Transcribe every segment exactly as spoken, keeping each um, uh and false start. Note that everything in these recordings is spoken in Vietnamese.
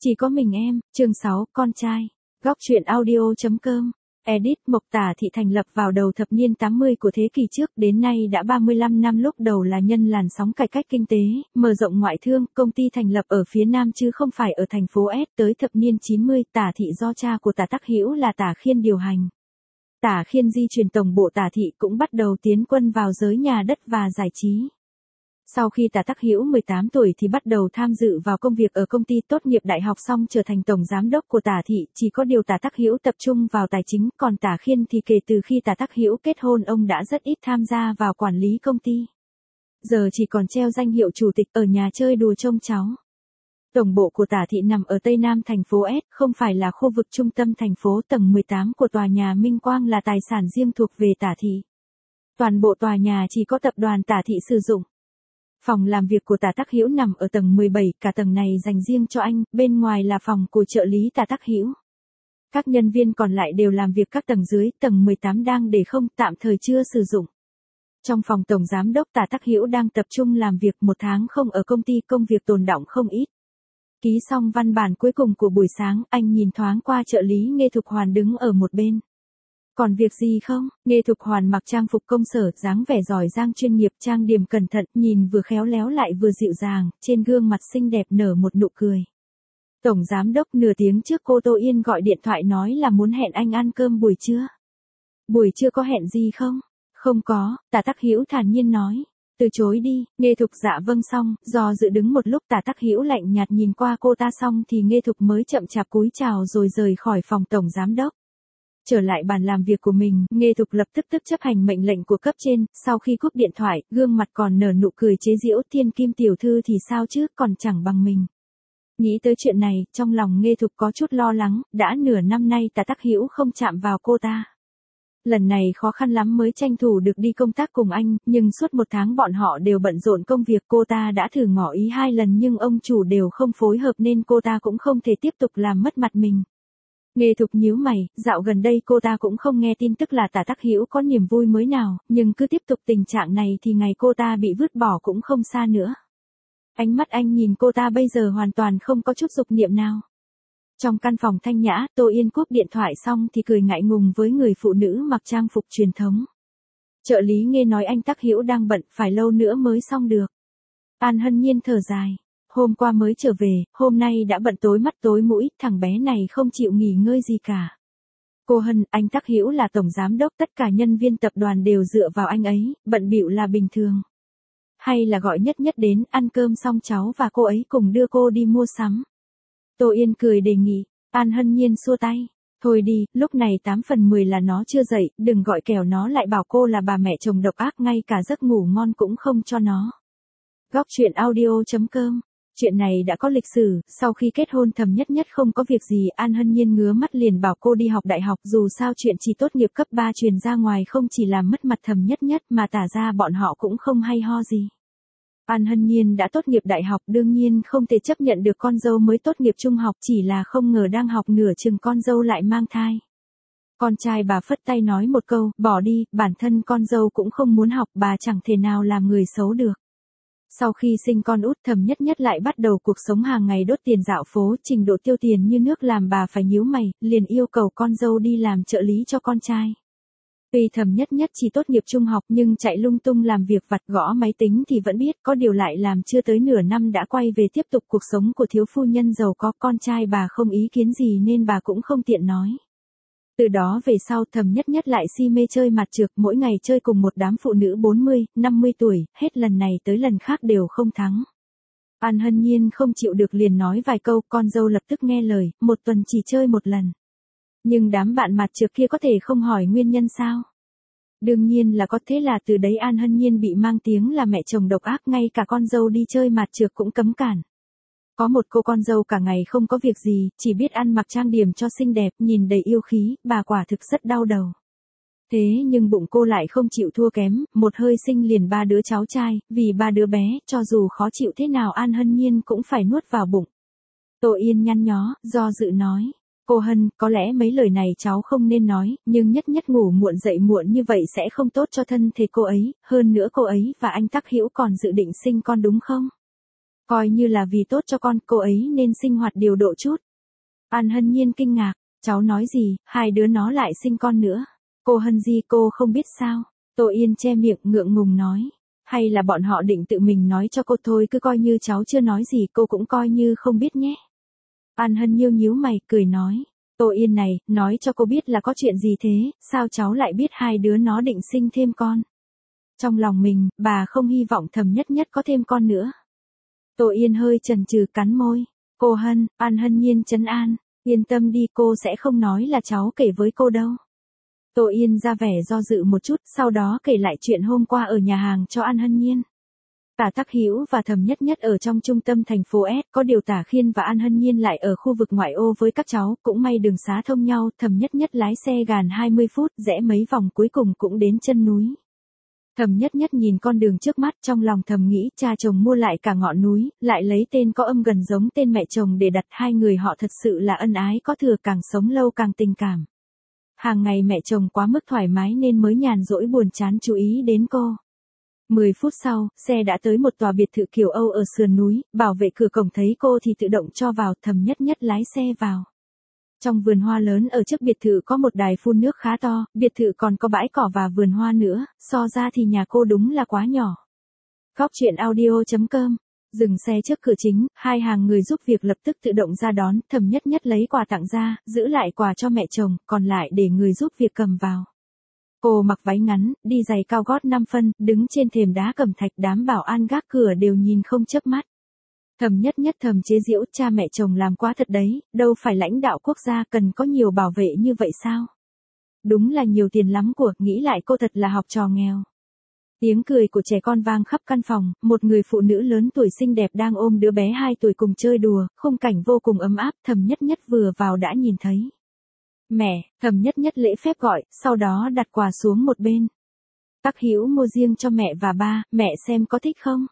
Chỉ có mình em, chương sáu, con trai. Góc truyện audio.com. Edit Mộc Tả Thị thành lập vào đầu thập niên tám mươi của thế kỷ trước, đến nay đã ba mươi lăm năm. Lúc đầu là nhân làn sóng cải cách kinh tế, mở rộng ngoại thương, công ty thành lập ở phía Nam chứ không phải ở thành phố S. Tới thập niên chín mươi, Tả Thị do cha của Tả Tắc Hữu là Tả Khiên điều hành. Tả Khiên di chuyển tổng bộ Tả Thị cũng bắt đầu tiến quân vào giới nhà đất và giải trí. Sau khi Tả Tắc Hữu mười tám tuổi thì bắt đầu tham dự vào công việc ở công ty, tốt nghiệp đại học xong trở thành tổng giám đốc của Tả Thị, chỉ có điều Tả Tắc Hữu tập trung vào tài chính, còn Tả Khiên thì kể từ khi Tả Tắc Hữu kết hôn ông đã rất ít tham gia vào quản lý công ty. Giờ chỉ còn treo danh hiệu chủ tịch, ở nhà chơi đùa trông cháu. Tổng bộ của Tả Thị nằm ở Tây Nam thành phố S, không phải là khu vực trung tâm thành phố. Tầng mười tám của tòa nhà Minh Quang là tài sản riêng thuộc về Tả Thị. Toàn bộ tòa nhà chỉ có tập đoàn Tả Thị sử dụng. Phòng làm việc của Tả Tắc Hữu nằm ở tầng mười bảy, cả tầng này dành riêng cho anh, bên ngoài là phòng của trợ lý Tả Tắc Hữu. Các nhân viên còn lại đều làm việc các tầng dưới, tầng mười tám đang để không, tạm thời chưa sử dụng. Trong phòng tổng giám đốc Tả Tắc Hữu đang tập trung làm việc, một tháng không ở công ty, công việc tồn đọng không ít. Ký xong văn bản cuối cùng của buổi sáng, anh nhìn thoáng qua trợ lý Nghê Thục Hoàn đứng ở một bên. Còn việc gì không? Nghê Thục Hoàn mặc trang phục công sở, dáng vẻ giỏi giang chuyên nghiệp, trang điểm cẩn thận, nhìn vừa khéo léo lại vừa dịu dàng, trên gương mặt xinh đẹp nở một nụ cười. Tổng giám đốc, nửa tiếng trước cô Tô Yên gọi điện thoại nói là muốn hẹn anh ăn cơm buổi trưa. Buổi trưa có hẹn gì không? Không có, Tả Tắc Hữu thản nhiên nói. Từ chối đi. Nghê Thục dạ vâng xong, do dự đứng một lúc, Tả Tắc Hữu lạnh nhạt nhìn qua cô ta xong thì Nghê Thục mới chậm chạp cúi chào rồi rời khỏi phòng tổng giám đốc. Trở lại bàn làm việc của mình, Nghê Thục lập tức tức chấp hành mệnh lệnh của cấp trên, sau khi cúp điện thoại, gương mặt còn nở nụ cười chế giễu, Thiên Kim tiểu thư thì sao chứ, còn chẳng bằng mình. Nghĩ tới chuyện này, trong lòng Nghê Thục có chút lo lắng, đã nửa năm nay Tả Tắc Hữu không chạm vào cô ta. Lần này khó khăn lắm mới tranh thủ được đi công tác cùng anh, nhưng suốt một tháng bọn họ đều bận rộn công việc. Cô ta đã thử ngỏ ý hai lần nhưng ông chủ đều không phối hợp nên cô ta cũng không thể tiếp tục làm mất mặt mình. Nghê Thục nhíu mày, dạo gần đây cô ta cũng không nghe tin tức là Tả Tắc Hữu có niềm vui mới nào, nhưng cứ tiếp tục tình trạng này thì ngày cô ta bị vứt bỏ cũng không xa nữa. Ánh mắt anh nhìn cô ta bây giờ hoàn toàn không có chút dục niệm nào. Trong căn phòng thanh nhã, Tô Yên cúp điện thoại xong thì cười ngại ngùng với người phụ nữ mặc trang phục truyền thống. Trợ lý Nghê nói anh Tắc Hữu đang bận, phải lâu nữa mới xong được. An Hân Nhiên thở dài. Hôm qua mới trở về, hôm nay đã bận tối mắt tối mũi, thằng bé này không chịu nghỉ ngơi gì cả. Cô Hân, anh Tắc Hữu là tổng giám đốc, tất cả nhân viên tập đoàn đều dựa vào anh ấy, bận bịu là bình thường. Hay là gọi Nhất Nhất đến, ăn cơm xong cháu và cô ấy cùng đưa cô đi mua sắm. Tô Yên cười đề nghị. An Hân Nhiên xua tay. Thôi đi, lúc này tám phần mười là nó chưa dậy, đừng gọi kẻo nó lại bảo cô là bà mẹ chồng độc ác, ngay cả giấc ngủ ngon cũng không cho nó. Góc truyện audio.com. Chuyện này đã có lịch sử, sau khi kết hôn Thẩm Nhất Nhất không có việc gì, An Hân Nhiên ngứa mắt liền bảo cô đi học đại học, dù sao chuyện chỉ tốt nghiệp cấp ba truyền ra ngoài không chỉ làm mất mặt Thẩm Nhất Nhất mà tả ra bọn họ cũng không hay ho gì. An Hân Nhiên đã tốt nghiệp đại học, đương nhiên không thể chấp nhận được con dâu mới tốt nghiệp trung học, chỉ là không ngờ đang học nửa chừng con dâu lại mang thai. Con trai bà phất tay nói một câu, bỏ đi, bản thân con dâu cũng không muốn học, bà chẳng thể nào làm người xấu được. Sau khi sinh con út, Thẩm Nhất Nhất lại bắt đầu cuộc sống hàng ngày đốt tiền dạo phố, trình độ tiêu tiền như nước làm bà phải nhíu mày, liền yêu cầu con dâu đi làm trợ lý cho con trai. Tuy Thẩm Nhất Nhất chỉ tốt nghiệp trung học nhưng chạy lung tung làm việc vặt, gõ máy tính thì vẫn biết, có điều lại làm chưa tới nửa năm đã quay về tiếp tục cuộc sống của thiếu phu nhân giàu có. Con trai bà không ý kiến gì nên bà cũng không tiện nói. Từ đó về sau Thẩm Nhất Nhất lại si mê chơi mặt trược, mỗi ngày chơi cùng một đám phụ nữ bốn mươi, năm mươi tuổi, hết lần này tới lần khác đều không thắng. An Hân Nhiên không chịu được liền nói vài câu, con dâu lập tức nghe lời, một tuần chỉ chơi một lần. Nhưng đám bạn mặt trược kia có thể không hỏi nguyên nhân sao? Đương nhiên là có, thế là từ đấy An Hân Nhiên bị mang tiếng là mẹ chồng độc ác, ngay cả con dâu đi chơi mặt trược cũng cấm cản. Có một cô con dâu cả ngày không có việc gì, chỉ biết ăn mặc trang điểm cho xinh đẹp, nhìn đầy yêu khí, bà quả thực rất đau đầu. Thế nhưng bụng cô lại không chịu thua kém, một hơi sinh liền ba đứa cháu trai, vì ba đứa bé, cho dù khó chịu thế nào An Hân Nhiên cũng phải nuốt vào bụng. Tô Yên nhăn nhó, do dự nói. Cô Hân, có lẽ mấy lời này cháu không nên nói, nhưng Nhất Nhất ngủ muộn dậy muộn như vậy sẽ không tốt cho thân thể cô ấy, hơn nữa cô ấy và anh Tắc Hữu còn dự định sinh con đúng không? Coi như là vì tốt cho con, cô ấy nên sinh hoạt điều độ chút. An Hân Nhiên kinh ngạc, cháu nói gì, hai đứa nó lại sinh con nữa. Cô Hân Di cô không biết sao. Tô Yên che miệng ngượng ngùng nói. Hay là bọn họ định tự mình nói cho cô thôi, cứ coi như cháu chưa nói gì, cô cũng coi như không biết nhé. An Hân nhíu nhíu mày, cười nói. Tô Yên này, nói cho cô biết là có chuyện gì thế, sao cháu lại biết hai đứa nó định sinh thêm con. Trong lòng mình, bà không hy vọng Thẩm Nhất Nhất có thêm con nữa. Tô Yên hơi chần chừ cắn môi. Cô Hân, An Hân Nhiên trấn an. Yên tâm đi, cô sẽ không nói là cháu kể với cô đâu. Tô Yên ra vẻ do dự một chút, sau đó kể lại chuyện hôm qua ở nhà hàng cho An Hân Nhiên. Tả Tắc Hữu và Thẩm Nhất Nhất ở trong trung tâm thành phố S, có điều Tả Khiên và An Hân Nhiên lại ở khu vực ngoại ô với các cháu, cũng may đường xá thông nhau, Thẩm Nhất Nhất lái xe gần hai mươi phút, rẽ mấy vòng cuối cùng cũng đến chân núi. Thẩm Nhất Nhất nhìn con đường trước mắt, trong lòng thầm nghĩ cha chồng mua lại cả ngọn núi, lại lấy tên có âm gần giống tên mẹ chồng để đặt, hai người họ thật sự là ân ái có thừa, càng sống lâu càng tình cảm. Hàng ngày mẹ chồng quá mức thoải mái nên mới nhàn rỗi buồn chán chú ý đến cô. mười phút sau, xe đã tới một tòa biệt thự kiểu Âu ở sườn núi, bảo vệ cửa cổng thấy cô thì tự động cho vào, Thẩm Nhất Nhất lái xe vào. Trong vườn hoa lớn ở trước biệt thự có một đài phun nước khá to, biệt thự còn có bãi cỏ và vườn hoa nữa, so ra thì nhà cô đúng là quá nhỏ. Góc truyện audio chấm com. Dừng xe trước cửa chính, hai hàng người giúp việc lập tức tự động ra đón, Thẩm Nhất Nhất lấy quà tặng ra, giữ lại quà cho mẹ chồng, còn lại để người giúp việc cầm vào. Cô mặc váy ngắn, đi giày cao gót năm phân, đứng trên thềm đá cẩm thạch, đám bảo an gác cửa đều nhìn không chớp mắt. Thẩm Nhất Nhất thầm chế giễu, cha mẹ chồng làm quá thật đấy, đâu phải lãnh đạo quốc gia cần có nhiều bảo vệ như vậy sao? Đúng là nhiều tiền lắm của, nghĩ lại cô thật là học trò nghèo. Tiếng cười của trẻ con vang khắp căn phòng, một người phụ nữ lớn tuổi xinh đẹp đang ôm đứa bé hai tuổi cùng chơi đùa, khung cảnh vô cùng ấm áp, Thẩm Nhất Nhất vừa vào đã nhìn thấy. Mẹ, Thẩm Nhất Nhất lễ phép gọi, sau đó đặt quà xuống một bên. Tắc Hữu mua riêng cho mẹ và ba, mẹ xem có thích không?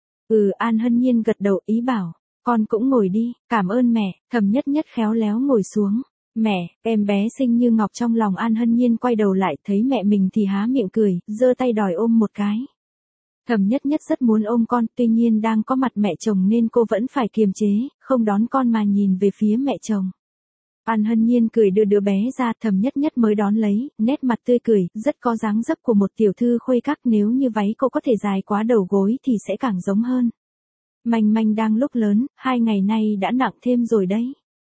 Ừ, An Hân Nhiên gật đầu ý bảo, con cũng ngồi đi, cảm ơn mẹ. Thẩm Nhất Nhất khéo léo ngồi xuống. Mẹ, em bé xinh như ngọc, trong lòng An Hân Nhiên quay đầu lại thấy mẹ mình thì há miệng cười, giơ tay đòi ôm một cái. Thẩm Nhất Nhất rất muốn ôm con, tuy nhiên đang có mặt mẹ chồng nên cô vẫn phải kiềm chế, không đón con mà nhìn về phía mẹ chồng. An Hân Nhiên cười đưa đứa bé ra, Thẩm Nhất Nhất mới đón lấy, nét mặt tươi cười, rất có dáng dấp của một tiểu thư khuê các, nếu như váy cô có thể dài quá đầu gối thì sẽ càng giống hơn. Manh Manh đang lúc lớn, hai ngày nay đã nặng thêm rồi đấy.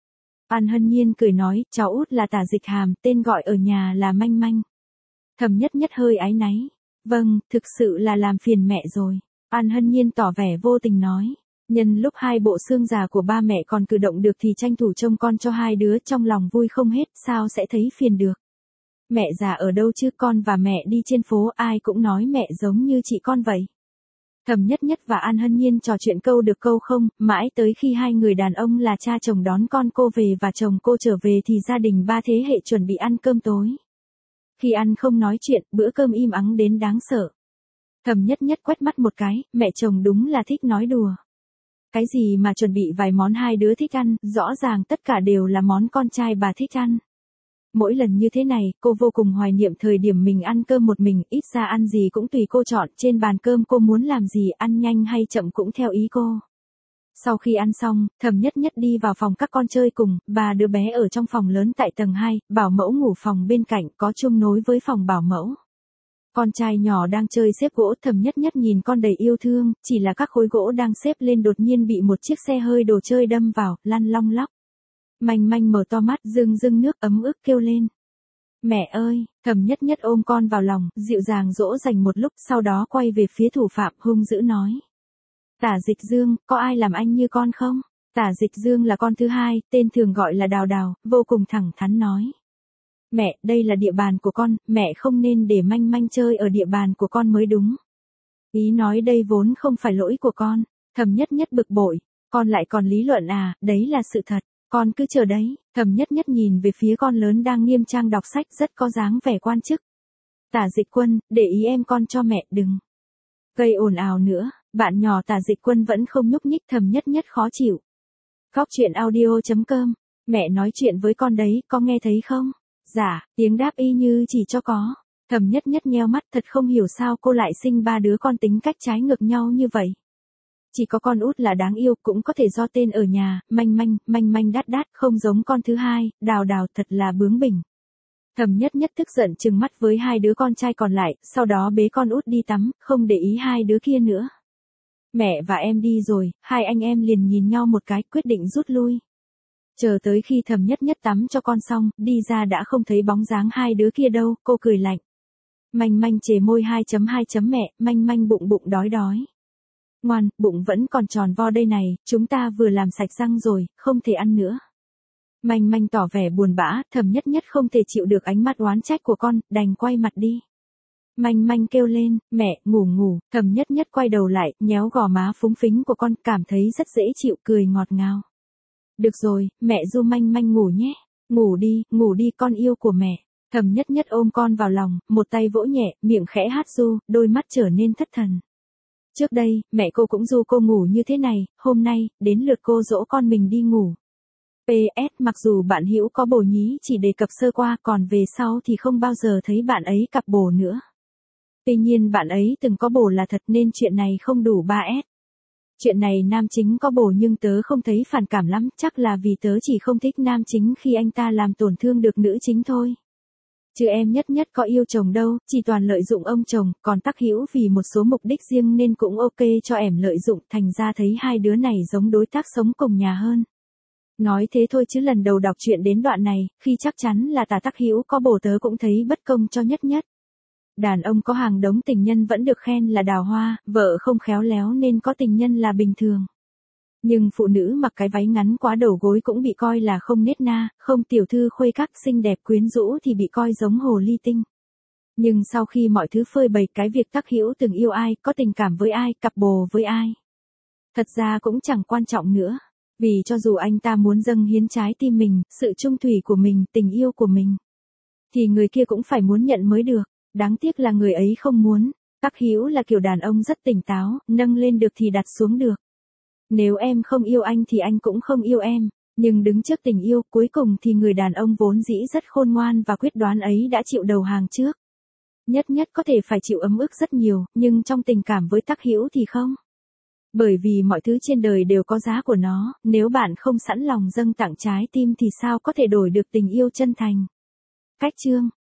An Hân Nhiên cười nói, cháu út là Tả Dịch Hàm, tên gọi ở nhà là Manh Manh. Thẩm Nhất Nhất hơi áy náy. Vâng, thực sự là làm phiền mẹ rồi. An Hân Nhiên tỏ vẻ vô tình nói. Nhân lúc hai bộ xương già của ba mẹ còn cử động được thì tranh thủ trông con cho hai đứa, trong lòng vui không hết, sao sẽ thấy phiền được. Mẹ già ở đâu chứ, con và mẹ đi trên phố ai cũng nói mẹ giống như chị con vậy. Thẩm Nhất Nhất và An Hân Nhiên trò chuyện câu được câu không, mãi tới khi hai người đàn ông là cha chồng đón con cô về và chồng cô trở về thì gia đình ba thế hệ chuẩn bị ăn cơm tối. Khi ăn không nói chuyện, bữa cơm im ắng đến đáng sợ. Thẩm Nhất Nhất quét mắt một cái, mẹ chồng đúng là thích nói đùa. Cái gì mà chuẩn bị vài món hai đứa thích ăn, rõ ràng tất cả đều là món con trai bà thích ăn. Mỗi lần như thế này, cô vô cùng hoài niệm thời điểm mình ăn cơm một mình, ít ra ăn gì cũng tùy cô chọn, trên bàn cơm cô muốn làm gì, ăn nhanh hay chậm cũng theo ý cô. Sau khi ăn xong, Thẩm Nhất Nhất đi vào phòng các con chơi cùng, ba đứa bé ở trong phòng lớn tại tầng hai, bảo mẫu ngủ phòng bên cạnh, có chung nối với phòng bảo mẫu. Con trai nhỏ đang chơi xếp gỗ, Thẩm Nhất Nhất nhìn con đầy yêu thương, chỉ là các khối gỗ đang xếp lên đột nhiên bị một chiếc xe hơi đồ chơi đâm vào, lăn long lóc. Manh Manh mở to mắt, rưng rưng nước ấm ức kêu lên. Mẹ ơi, Thẩm Nhất Nhất ôm con vào lòng, dịu dàng dỗ dành một lúc, sau đó quay về phía thủ phạm, hung dữ nói. Tả Dịch Dương, có ai làm anh như con không? Tả Dịch Dương là con thứ hai, tên thường gọi là Đào Đào, vô cùng thẳng thắn nói. Mẹ, đây là địa bàn của con, mẹ không nên để Manh Manh chơi ở địa bàn của con mới đúng. Ý nói đây vốn không phải lỗi của con. Thẩm Nhất Nhất bực bội, con lại còn lý luận à, đấy là sự thật, con cứ chờ đấy. Thẩm Nhất Nhất nhìn về phía con lớn đang nghiêm trang đọc sách, rất có dáng vẻ quan chức. Tả Dịch Quân, để ý em con cho mẹ, đừng gây ồn ào nữa. Bạn nhỏ Tả Dịch Quân vẫn không nhúc nhích, Thẩm Nhất Nhất khó chịu. Góc truyện audio chấm com. Mẹ nói chuyện với con đấy, con nghe thấy không? Dạ, tiếng đáp y như chỉ cho có. Thẩm Nhất Nhất nheo mắt, thật không hiểu sao cô lại sinh ba đứa con tính cách trái ngược nhau như vậy. Chỉ có con út là đáng yêu, cũng có thể do tên ở nhà, manh manh, manh manh đát đát, không giống con thứ hai, đào đào, thật là bướng bỉnh. Thẩm Nhất Nhất tức giận trừng mắt với hai đứa con trai còn lại, sau đó bế con út đi tắm, không để ý hai đứa kia nữa. Mẹ và em đi rồi, hai anh em liền nhìn nhau một cái, quyết định rút lui. Chờ tới khi Thẩm Nhất Nhất tắm cho con xong, đi ra đã không thấy bóng dáng hai đứa kia đâu, cô cười lạnh. Manh manh chề môi hai chấm hai chấm mẹ, manh manh bụng bụng đói đói. Ngoan, bụng vẫn còn tròn vo đây này, chúng ta vừa làm sạch răng rồi, không thể ăn nữa. Manh manh tỏ vẻ buồn bã, Thẩm Nhất Nhất không thể chịu được ánh mắt oán trách của con, đành quay mặt đi. Manh manh kêu lên, mẹ, ngủ ngủ, Thẩm Nhất Nhất quay đầu lại, nhéo gò má phúng phính của con, cảm thấy rất dễ chịu, cười ngọt ngào. Được rồi, mẹ du manh manh ngủ nhé. Ngủ đi, ngủ đi con yêu của mẹ. Thẩm Nhất Nhất ôm con vào lòng, một tay vỗ nhẹ, miệng khẽ hát ru, đôi mắt trở nên thất thần. Trước đây, mẹ cô cũng ru cô ngủ như thế này, hôm nay, đến lượt cô dỗ con mình đi ngủ. pê ét Mặc dù bạn Hữu có bồ nhí chỉ đề cập sơ qua, còn về sau thì không bao giờ thấy bạn ấy cặp bồ nữa. Tuy nhiên bạn ấy từng có bồ là thật nên chuyện này không đủ ba S. Chuyện này nam chính có bồ nhưng tớ không thấy phản cảm lắm, chắc là vì tớ chỉ không thích nam chính khi anh ta làm tổn thương được nữ chính thôi. Chứ em Nhất Nhất có yêu chồng đâu, chỉ toàn lợi dụng ông chồng, còn Tắc Hữu vì một số mục đích riêng nên cũng ok cho em lợi dụng, thành ra thấy hai đứa này giống đối tác sống cùng nhà hơn. Nói thế thôi chứ lần đầu đọc chuyện đến đoạn này, khi chắc chắn là tà Tắc Hữu có bồ tớ cũng thấy bất công cho Nhất Nhất. Đàn ông có hàng đống tình nhân vẫn được khen là đào hoa, vợ không khéo léo nên có tình nhân là bình thường. Nhưng phụ nữ mặc cái váy ngắn quá đầu gối cũng bị coi là không nết na, không tiểu thư khuê các xinh đẹp quyến rũ thì bị coi giống hồ ly tinh. Nhưng sau khi mọi thứ phơi bày cái việc Tắc Hữu từng yêu ai, có tình cảm với ai, cặp bồ với ai, thật ra cũng chẳng quan trọng nữa. Vì cho dù anh ta muốn dâng hiến trái tim mình, sự trung thủy của mình, tình yêu của mình, thì người kia cũng phải muốn nhận mới được. Đáng tiếc là người ấy không muốn. Tắc Hữu là kiểu đàn ông rất tỉnh táo, nâng lên được thì đặt xuống được. Nếu em không yêu anh thì anh cũng không yêu em. Nhưng đứng trước tình yêu, cuối cùng thì người đàn ông vốn dĩ rất khôn ngoan và quyết đoán ấy đã chịu đầu hàng trước. Nhất Nhất có thể phải chịu ấm ức rất nhiều, nhưng trong tình cảm với Tắc Hữu thì không. Bởi vì mọi thứ trên đời đều có giá của nó, nếu bạn không sẵn lòng dâng tặng trái tim thì sao có thể đổi được tình yêu chân thành. Cách chương